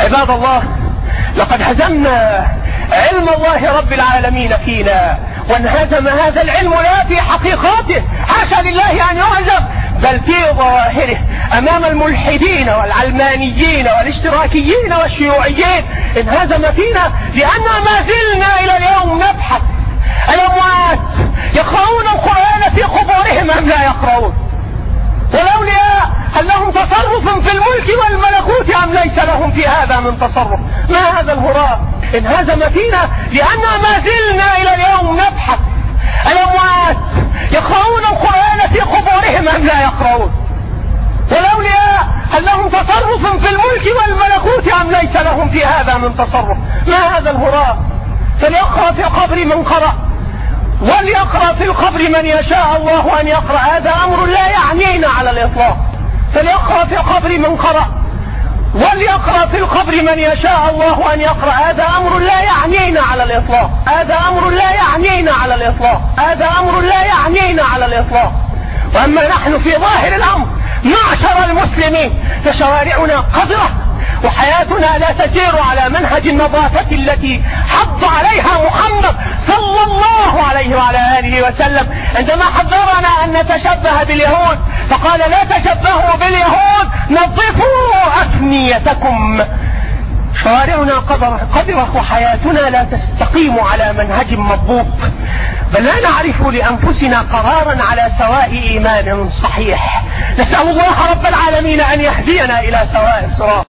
عباد الله، لقد هزمنا علم الله رب العالمين فينا، وانهزم هذا العلم لا في حقيقاته، حاشا لله أن يهزم، بل في ظواهره أمام الملحدين والعلمانيين والاشتراكيين والشيوعيين. انهزم فينا لأننا ما زلنا إلى اليوم نبحث. الأموات يقرؤون القرآن في قبورهم أم لا يقرؤون؟ والأولياء هل لهم تصرف في الملك والملكوت أم ليس لهم في هذا من تصرف؟ ما هذا الهراء؟ انهزم فينا لأننا ما زلنا إلى اليوم نبحث. الأموات يقرؤون القرآن في قبورهم أم لا يقرؤون؟ والأولياء هل لهم تصرف في الملك والملكوت أم ليس لهم في هذا من تصرف؟ ما هذا الهراء؟ فليقرأ في القبر من قرأ، وليقرأ في القبر من يشاء الله أن يقرأ، هذا أمر لا يعنينا على الإطلاق. فليقرأ في القبر من قرأ، وليقرأ في القبر من يشاء الله أن يقرأ، هذا أمر لا يعنينا على الإطلاق. هذا أمر لا يعنينا على الإطلاق. هذا أمر لا يعنينا على الإطلاق. وأما نحن في ظاهر الأمر معشر المسلمين فشوارعنا قذرة، وحياتنا لا تسير على منهج النظافة التي حض عليها محمد صلى الله عليه وعلى آله وسلم عندما حذرنا أن نتشبه باليهود، فقال لا تشبهوا باليهود، نظفوا أفنيتكم. شوارعنا قذرة وحياتنا لا تستقيم على منهج مضبوط، بل لا نعرف لأنفسنا قرارا على سواء إيمان صحيح. نسأل الله رب العالمين أن يهدينا إلى سواء الصراط.